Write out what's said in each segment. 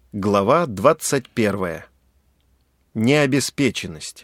Глава 21. Необеспеченность.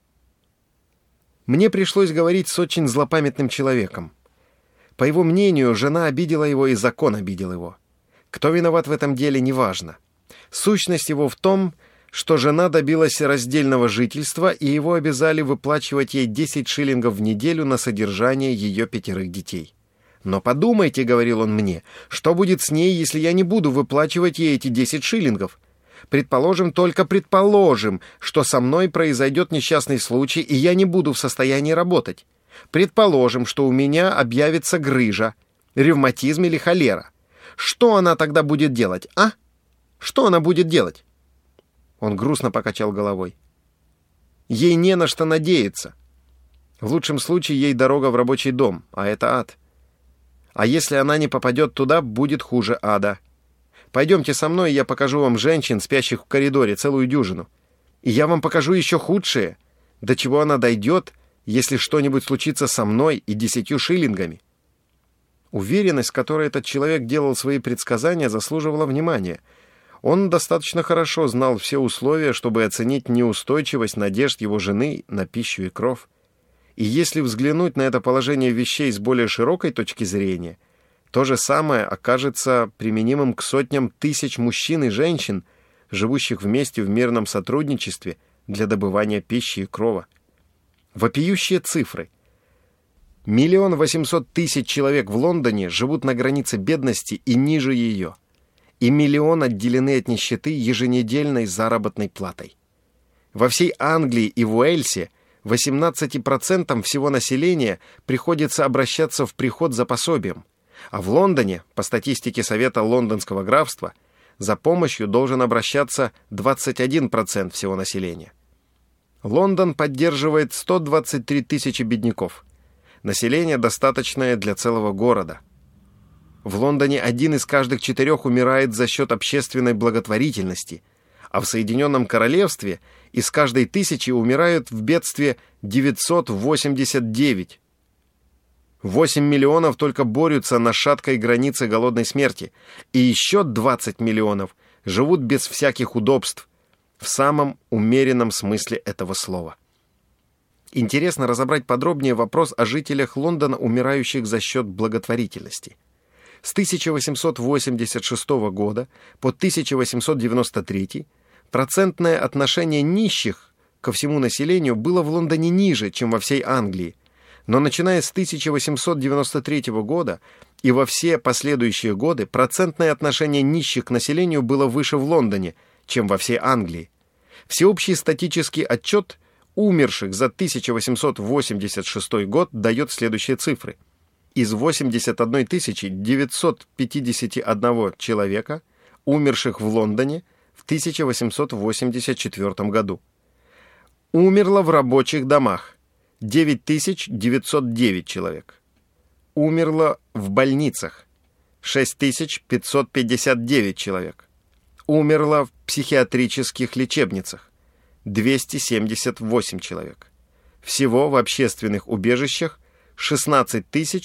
Мне пришлось говорить с очень злопамятным человеком. По его мнению, жена обидела его и закон обидел его. Кто виноват в этом деле, неважно. Сущность его в том, что жена добилась раздельного жительства, и его обязали выплачивать ей 10 шиллингов в неделю на содержание ее 5 детей. «Но подумайте, — говорил он мне, — что будет с ней, если я не буду выплачивать ей эти 10 шиллингов? Предположим, только предположим, что со мной произойдет несчастный случай, и я не буду в состоянии работать. Предположим, что у меня объявится грыжа, ревматизм или холера. Что она тогда будет делать, а? Что она будет делать?» Он грустно покачал головой. «Ей не на что надеяться. В лучшем случае ей дорога в рабочий дом, а это ад. А если она не попадет туда, будет хуже ада. Пойдемте со мной, и я покажу вам женщин, спящих в коридоре, целую дюжину. И я вам покажу еще худшее, до чего она дойдет, если что-нибудь случится со мной и 10 шиллингами». Уверенность, с которой этот человек делал свои предсказания, заслуживала внимания. Он достаточно хорошо знал все условия, чтобы оценить неустойчивость надежд его жены на пищу и кров. И если взглянуть на это положение вещей с более широкой точки зрения, то же самое окажется применимым к сотням тысяч мужчин и женщин, живущих вместе в мирном сотрудничестве для добывания пищи и крова. Вопиющие цифры. 1 800 000 человек в Лондоне живут на границе бедности и ниже ее, и 1 миллион отделены от нищеты еженедельной заработной платой. Во всей Англии и в Уэльсе 18% всего населения приходится обращаться в приход за пособием, а в Лондоне, по статистике Совета Лондонского графства, за помощью должен обращаться 21% всего населения. Лондон поддерживает 123 тысячи бедняков. Население достаточное для целого города. В Лондоне 1 из каждых 4 умирает за счет общественной благотворительности, а в Соединенном Королевстве из каждой 1000 умирают в бедстве 989. 8 миллионов только борются на шаткой границе голодной смерти, и еще 20 миллионов живут без всяких удобств, в самом умеренном смысле этого слова. Интересно разобрать подробнее вопрос о жителях Лондона, умирающих за счет благотворительности. С 1886 года по 1893 процентное отношение нищих ко всему населению было в Лондоне ниже, чем во всей Англии, но начиная с 1893 года и во все последующие годы процентное отношение нищих к населению было выше в Лондоне, чем во всей Англии. Всеобщий статистический отчет умерших за 1886 год дает следующие цифры. Из 81 951 человека, умерших в Лондоне в 1884 году. Умерло в рабочих домах 9909 человек. Умерло в больницах 6559 человек. Умерло в психиатрических лечебницах 278 человек. Всего в общественных убежищах 16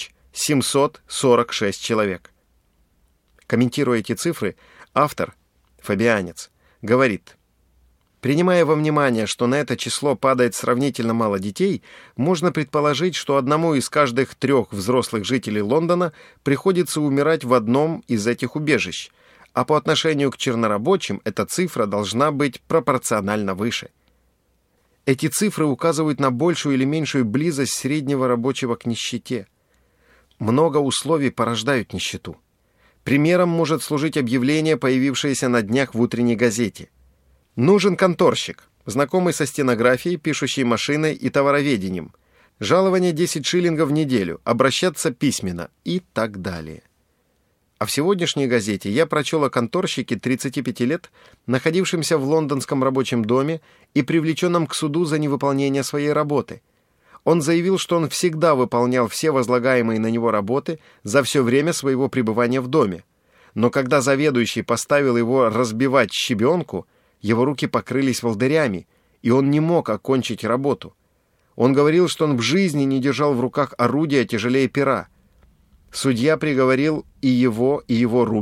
746 человек. Комментируя эти цифры, автор, фабианец, говорит: принимая во внимание, что на это число падает сравнительно мало детей, можно предположить, что 1 из каждых 3 взрослых жителей Лондона приходится умирать в одном из этих убежищ, а по отношению к чернорабочим эта цифра должна быть пропорционально выше. Эти цифры указывают на большую или меньшую близость среднего рабочего к нищете. Много условий порождают нищету. Примером может служить объявление, появившееся на днях в утренней газете. Нужен конторщик, знакомый со стенографией, пишущей машиной и товароведением. Жалование 10 шиллингов в неделю, обращаться письменно и так далее. А в сегодняшней газете я прочел о конторщике 35 лет, находившемся в лондонском рабочем доме и привлеченном к суду за невыполнение своей работы. Он заявил, что он всегда выполнял все возлагаемые на него работы за все время своего пребывания в доме. Но когда заведующий поставил его разбивать щебенку, его руки покрылись волдырями, и он не мог окончить работу. Он говорил, что он в жизни не держал в руках орудия тяжелее пера. Судья приговорил и его руки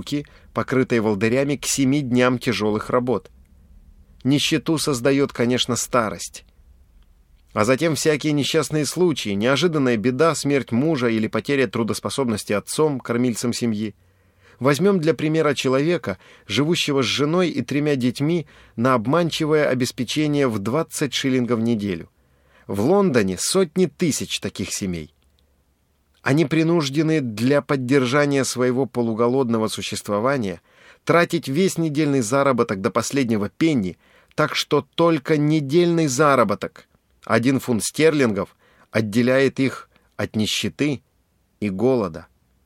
покрытые волдырями, к 7 дням тяжелых работ. Нищету создает, конечно, старость. А затем всякие несчастные случаи, неожиданная беда, смерть мужа или потеря трудоспособности отцом, кормильцем семьи. Возьмем для примера человека, живущего с женой и 3 детьми на обманчивое обеспечение в 20 шиллингов в неделю. В Лондоне сотни тысяч таких семей. Они принуждены для поддержания своего полуголодного существования тратить весь недельный заработок до последнего пенни, так что только недельный заработок, 1 фунт стерлингов, отделяет их от нищеты и голода.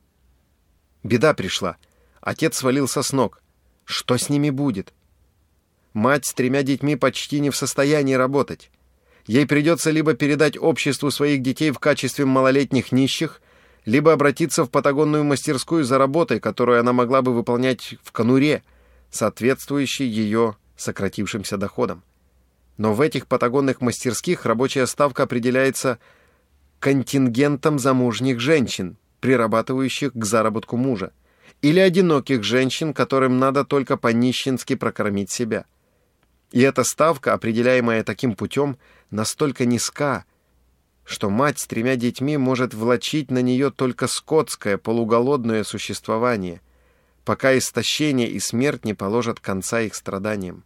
Беда пришла. Отец свалился с ног. Что с ними будет? Мать с 3 детьми почти не в состоянии работать. Ей придется либо передать обществу своих детей в качестве малолетних нищих, либо обратиться в патагонную мастерскую за работой, которую она могла бы выполнять в конуре, соответствующей ее сократившимся доходам. Но в этих патагонных мастерских рабочая ставка определяется контингентом замужних женщин, прирабатывающих к заработку мужа, или одиноких женщин, которым надо только по-нищенски прокормить себя. И эта ставка, определяемая таким путем, настолько низка, что мать с 3 детьми может влачить на нее только скотское, полуголодное существование, пока истощение и смерть не положат конца их страданиям.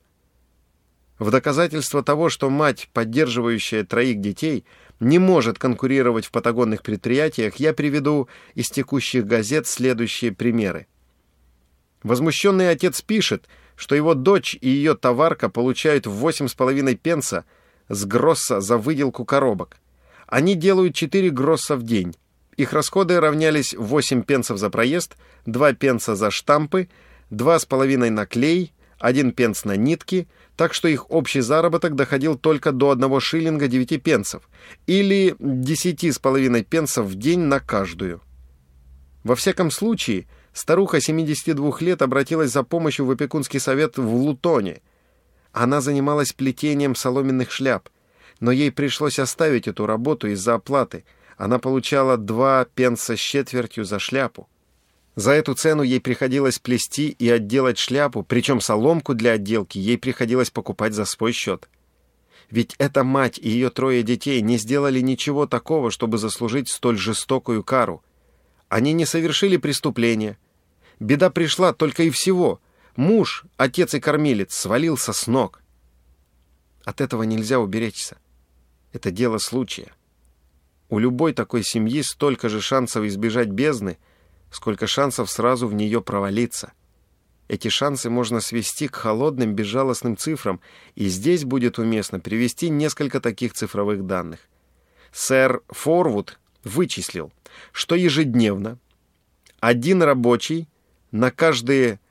В доказательство того, что мать, поддерживающая 3 детей, не может конкурировать в патагонных предприятиях, я приведу из текущих газет следующие примеры. Возмущенный отец пишет, что его дочь и ее товарка получают 8,5 пенса с гросса за выделку коробок. Они делают 4 гросса в день. Их расходы равнялись 8 пенсов за проезд, 2 пенса за штампы, 2,5 на клей, 1 пенс на нитки, так что их общий заработок доходил только до 1 шиллинга 9 пенсов, или 10,5 пенсов в день на каждую. Во всяком случае, старуха 72 лет обратилась за помощью в опекунский совет в Лутоне. Она занималась плетением соломенных шляп, но ей пришлось оставить эту работу из-за оплаты. Она получала 2 пенса с четвертью за шляпу. За эту цену ей приходилось плести и отделать шляпу, причем соломку для отделки ей приходилось покупать за свой счет. Ведь эта мать и ее 3 детей не сделали ничего такого, чтобы заслужить столь жестокую кару. Они не совершили преступления. Беда пришла только и всего. Муж, отец и кормилец, свалился с ног. От этого нельзя уберечься. Это дело случая. У любой такой семьи столько же шансов избежать бездны, сколько шансов сразу в нее провалиться. Эти шансы можно свести к холодным, безжалостным цифрам, и здесь будет уместно привести несколько таких цифровых данных. Сэр Форвуд вычислил, что ежедневно 1 рабочий на каждые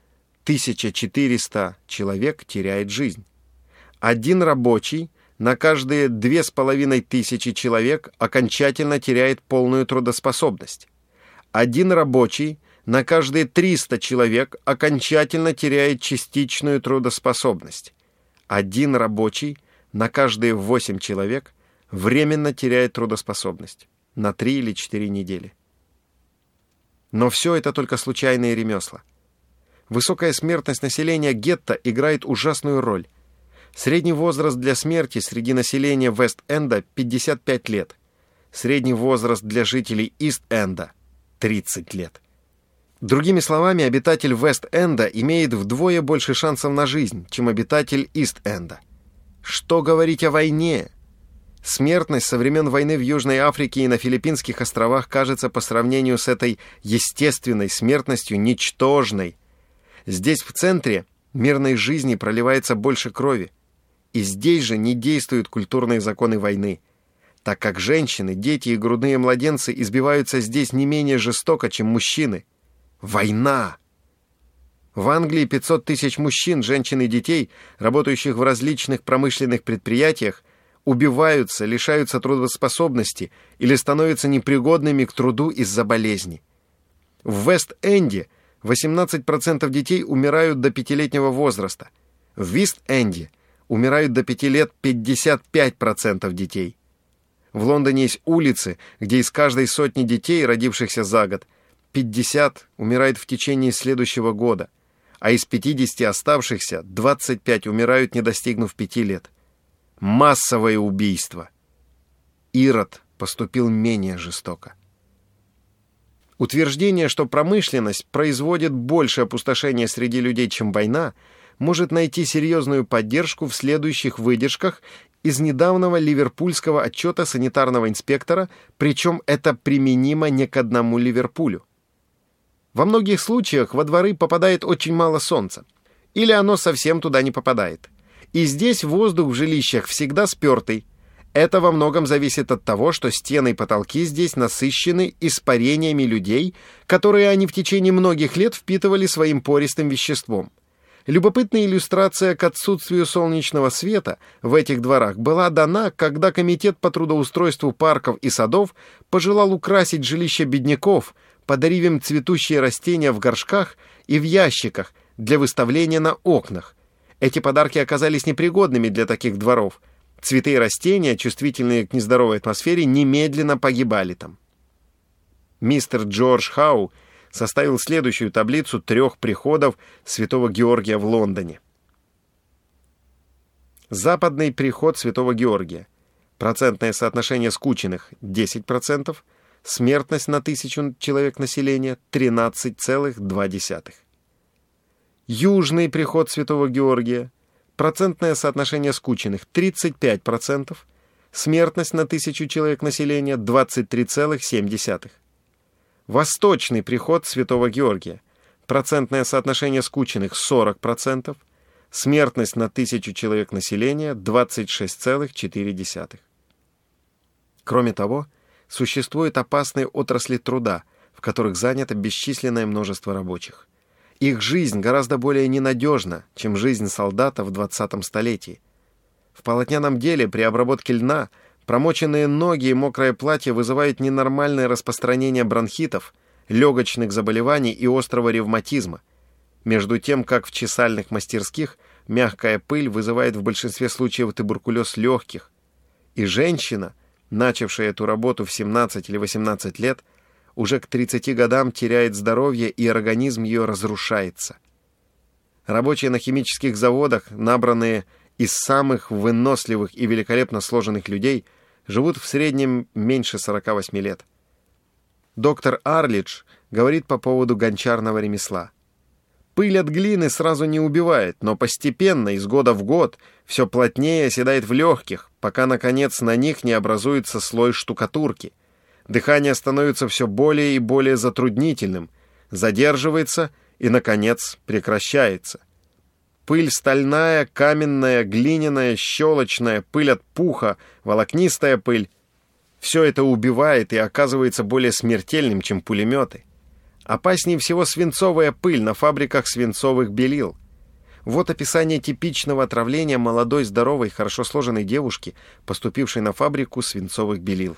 1400 человек теряет жизнь. 1 рабочий на каждые 2500 человек окончательно теряет полную трудоспособность. 1 рабочий на каждые 300 человек окончательно теряет частичную трудоспособность. 1 рабочий на каждые 8 человек временно теряет трудоспособность на 3 или 4 недели. Но все это только случайные ремесла. Высокая смертность населения гетто играет ужасную роль. Средний возраст для смерти среди населения Вест-Энда 55 лет. Средний возраст для жителей Ист-Энда 30 лет. Другими словами, обитатель Вест-Энда имеет вдвое больше шансов на жизнь, чем обитатель Ист-Энда. Что говорить о войне? Смертность со времен войны в Южной Африке и на Филиппинских островах кажется по сравнению с этой естественной смертностью ничтожной. Здесь, в центре, мирной жизни проливается больше крови. И здесь же не действуют культурные законы войны, так как женщины, дети и грудные младенцы избиваются здесь не менее жестоко, чем мужчины. Война! В Англии 500 тысяч мужчин, женщин и детей, работающих в различных промышленных предприятиях, убиваются, лишаются трудоспособности или становятся непригодными к труду из-за болезни. В Вест-Энде 18% детей умирают до 5-летнего возраста. В Ист-Энде умирают до 5 лет 55% детей. В Лондоне есть улицы, где из каждой 100 детей, родившихся за год, 50 умирает в течение следующего года. а из 50 оставшихся 25 умирают, не достигнув 5 лет. Массовое убийство. Ирод поступил менее жестоко. Утверждение, что промышленность производит больше опустошения среди людей, чем война, может найти серьезную поддержку в следующих выдержках из недавнего ливерпульского отчета санитарного инспектора, причем это применимо не к одному Ливерпулю. Во многих случаях во дворы попадает очень мало солнца, или оно совсем туда не попадает. И здесь воздух в жилищах всегда спертый. Это во многом зависит от того, что стены и потолки здесь насыщены испарениями людей, которые они в течение многих лет впитывали своим пористым веществом. Любопытная иллюстрация к отсутствию солнечного света в этих дворах была дана, когда Комитет по трудоустройству парков и садов пожелал украсить жилища бедняков, подарив им цветущие растения в горшках и в ящиках для выставления на окнах. Эти подарки оказались непригодными для таких дворов. Цветы и растения, чувствительные к нездоровой атмосфере, немедленно погибали там. Мистер Джордж Хау составил следующую таблицу 3 приходов Святого Георгия в Лондоне. Западный приход Святого Георгия. Процентное соотношение скученных 10%, смертность на 1000 человек населения 13,2%. Южный приход Святого Георгия. Процентное соотношение скученных 35%, смертность на 1000 человек населения 23,7%. Восточный приход Святого Георгия. Процентное соотношение скученных 40%, смертность на 1000 человек населения 26,4%. Кроме того, существуют опасные отрасли труда, в которых занято бесчисленное множество рабочих. Их жизнь гораздо более ненадежна, чем жизнь солдата в 20 столетии. В полотняном деле при обработке льна промоченные ноги и мокрое платье вызывают ненормальное распространение бронхитов, легочных заболеваний и острого ревматизма, между тем, как в чесальных мастерских мягкая пыль вызывает в большинстве случаев туберкулез легких, и женщина, начавшая эту работу в 17 или 18 лет, уже к 30 годам теряет здоровье, и организм ее разрушается. Рабочие на химических заводах, набранные из самых выносливых и великолепно сложенных людей, живут в среднем меньше 48 лет. Доктор Арлидж говорит по поводу гончарного ремесла. Пыль от глины сразу не убивает, но постепенно, из года в год, все плотнее оседает в легких, пока, наконец, на них не образуется слой штукатурки. Дыхание становится все более и более затруднительным, задерживается и, наконец, прекращается. Пыль стальная, каменная, глиняная, щелочная, пыль от пуха, волокнистая пыль — все это убивает и оказывается более смертельным, чем пулеметы. Опаснее всего свинцовая пыль на фабриках свинцовых белил. Вот описание типичного отравления молодой, здоровой, хорошо сложенной девушки, поступившей на фабрику свинцовых белил.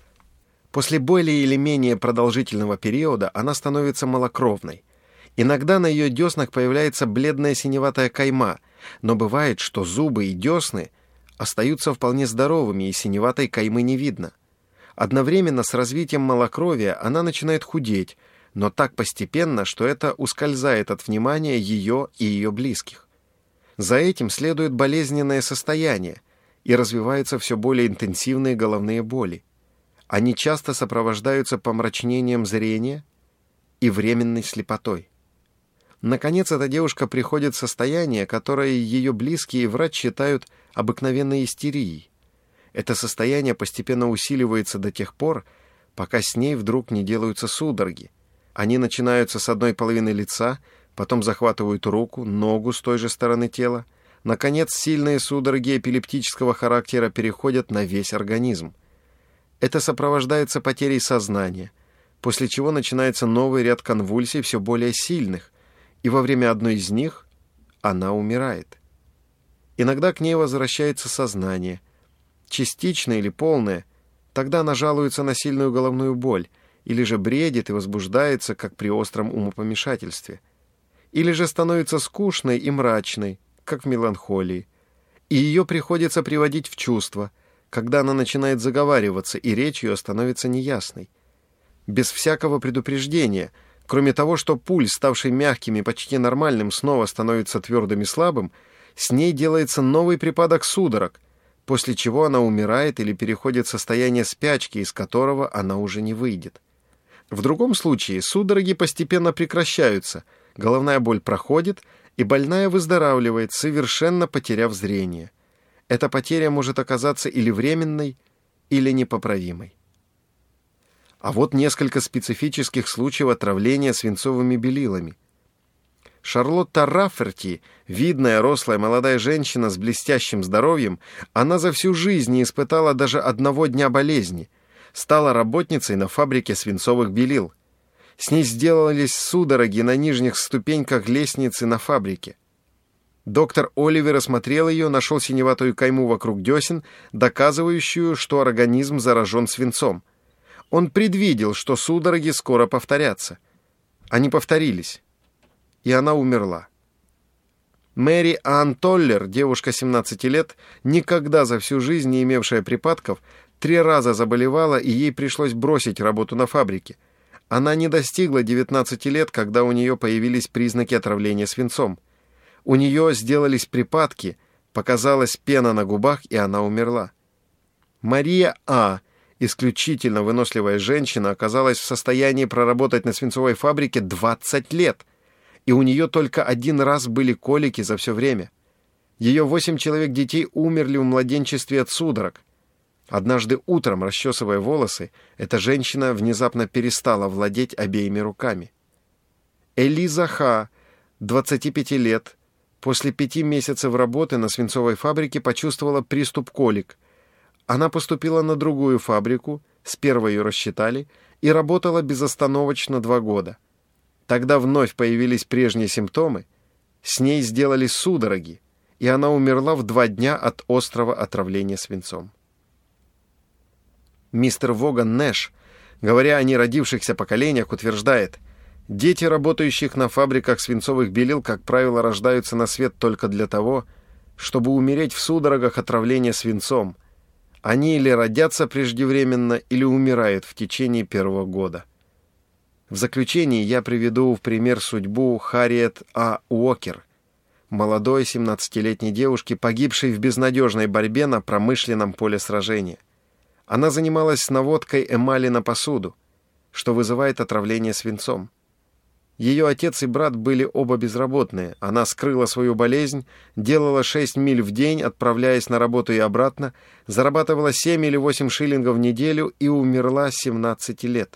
После более или менее продолжительного периода она становится малокровной. Иногда на ее деснах появляется бледная синеватая кайма, но бывает, что зубы и десны остаются вполне здоровыми, и синеватой каймы не видно. Одновременно с развитием малокровия она начинает худеть, но так постепенно, что это ускользает от внимания ее и ее близких. За этим следует болезненное состояние, и развиваются все более интенсивные головные боли. Они часто сопровождаются помрачнением зрения и временной слепотой. Наконец, эта девушка приходит в состояние, которое ее близкие и врач считают обыкновенной истерией. Это состояние постепенно усиливается до тех пор, пока с ней вдруг не делаются судороги. Они начинаются с одной половины лица, потом захватывают руку, ногу с той же стороны тела. Наконец, сильные судороги эпилептического характера переходят на весь организм. Это сопровождается потерей сознания, после чего начинается новый ряд конвульсий, все более сильных, и во время одной из них она умирает. Иногда к ней возвращается сознание, частичное или полное, тогда она жалуется на сильную головную боль, или же бредит и возбуждается, как при остром умопомешательстве, или же становится скучной и мрачной, как в меланхолии, и ее приходится приводить в чувство, когда она начинает заговариваться, и речь ее становится неясной. Без всякого предупреждения Кроме того, что пульс, ставший мягким и почти нормальным, снова становится твердым и слабым, с ней делается новый припадок судорог, после чего она умирает или переходит в состояние спячки, из которого она уже не выйдет. В другом случае судороги постепенно прекращаются, головная боль проходит, и больная выздоравливает, совершенно потеряв зрение. Эта потеря может оказаться или временной, или непоправимой. А вот несколько специфических случаев отравления свинцовыми белилами. Шарлотта Рафферти, видная, рослая, молодая женщина с блестящим здоровьем, она за всю жизнь не испытала даже одного дня болезни, стала работницей на фабрике свинцовых белил. С ней сделались судороги на нижних ступеньках лестницы на фабрике. Доктор Оливер осмотрел ее, нашел синеватую кайму вокруг десен, доказывающую, что организм заражен свинцом. Он предвидел, что судороги скоро повторятся. Они повторились, и она умерла. Мэри Анн Толлер, девушка 17 лет, никогда за всю жизнь не имевшая припадков, 3 раза заболевала, и ей пришлось бросить работу на фабрике. Она не достигла 19 лет, когда у нее появились признаки отравления свинцом. У нее сделались припадки, показалась пена на губах, и она умерла. Мария А., исключительно выносливая женщина, оказалась в состоянии проработать на свинцовой фабрике 20 лет, и у нее только 1 раз были колики за все время. Ее 8 человек детей умерли в младенчестве от судорог. Однажды утром, расчесывая волосы, эта женщина внезапно перестала владеть обеими руками. Элиза Ха, 25 лет, после 5 месяцев работы на свинцовой фабрике почувствовала приступ колик. Она поступила на другую фабрику, с первой ее рассчитали, и работала безостановочно 2 года. Тогда вновь появились прежние симптомы, с ней сделали судороги, и она умерла в 2 дня от острого отравления свинцом. Мистер Воган Нэш, говоря о неродившихся поколениях, утверждает: дети, работающих на фабриках свинцовых белил, как правило, рождаются на свет только для того, чтобы умереть в судорогах отравления свинцом. Они или родятся преждевременно, или умирают в течение 1-го года. В заключение я приведу в пример судьбу Харриет А. Уокер, молодой 17-летней девушки, погибшей в безнадежной борьбе на промышленном поле сражения. Она занималась наводкой эмали на посуду, что вызывает отравление свинцом. Ее отец и брат были оба безработные. Она скрыла свою болезнь, делала 6 миль в день, отправляясь на работу и обратно, зарабатывала 7 или 8 шиллингов в неделю и умерла 17 лет.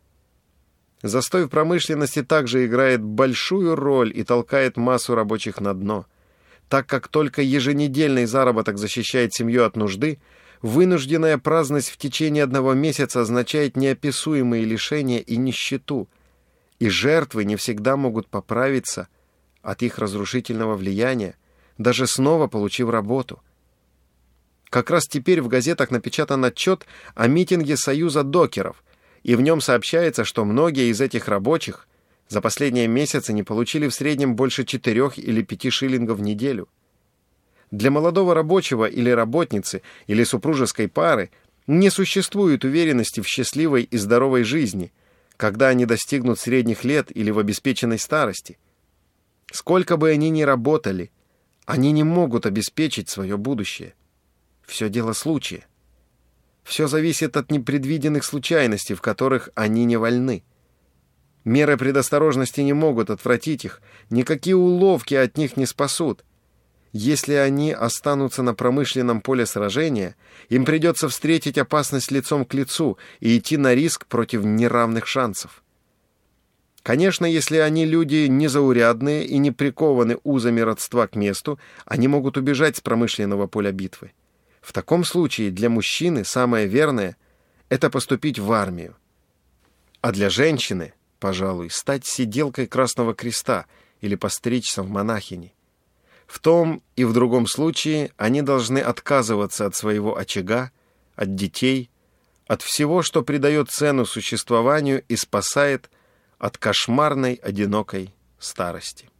Застой в промышленности также играет большую роль и толкает массу рабочих на дно. Так как только еженедельный заработок защищает семью от нужды, вынужденная праздность в течение 1 месяца означает неописуемые лишения и нищету, и жертвы не всегда могут поправиться от их разрушительного влияния, даже снова получив работу. Как раз теперь в газетах напечатан отчет о митинге Союза докеров, и в нем сообщается, что многие из этих рабочих за последние месяцы не получили в среднем больше 4 или 5 шиллингов в неделю. Для молодого рабочего или работницы, или супружеской пары не существует уверенности в счастливой и здоровой жизни, когда они достигнут средних лет или в обеспеченной старости. Сколько бы они ни работали, они не могут обеспечить свое будущее. Все дело случая. Все зависит от непредвиденных случайностей, в которых они не вольны. Меры предосторожности не могут отвратить их, никакие уловки от них не спасут. Если они останутся на промышленном поле сражения, им придется встретить опасность лицом к лицу и идти на риск против неравных шансов. Конечно, если они люди незаурядные и не прикованы узами родства к месту, они могут убежать с промышленного поля битвы. В таком случае для мужчины самое верное – это поступить в армию. А для женщины, пожалуй, стать сиделкой Красного Креста или постричься в монахини. В том и в другом случае они должны отказываться от своего очага, от детей, от всего, что придает цену существованию и спасает от кошмарной одинокой старости.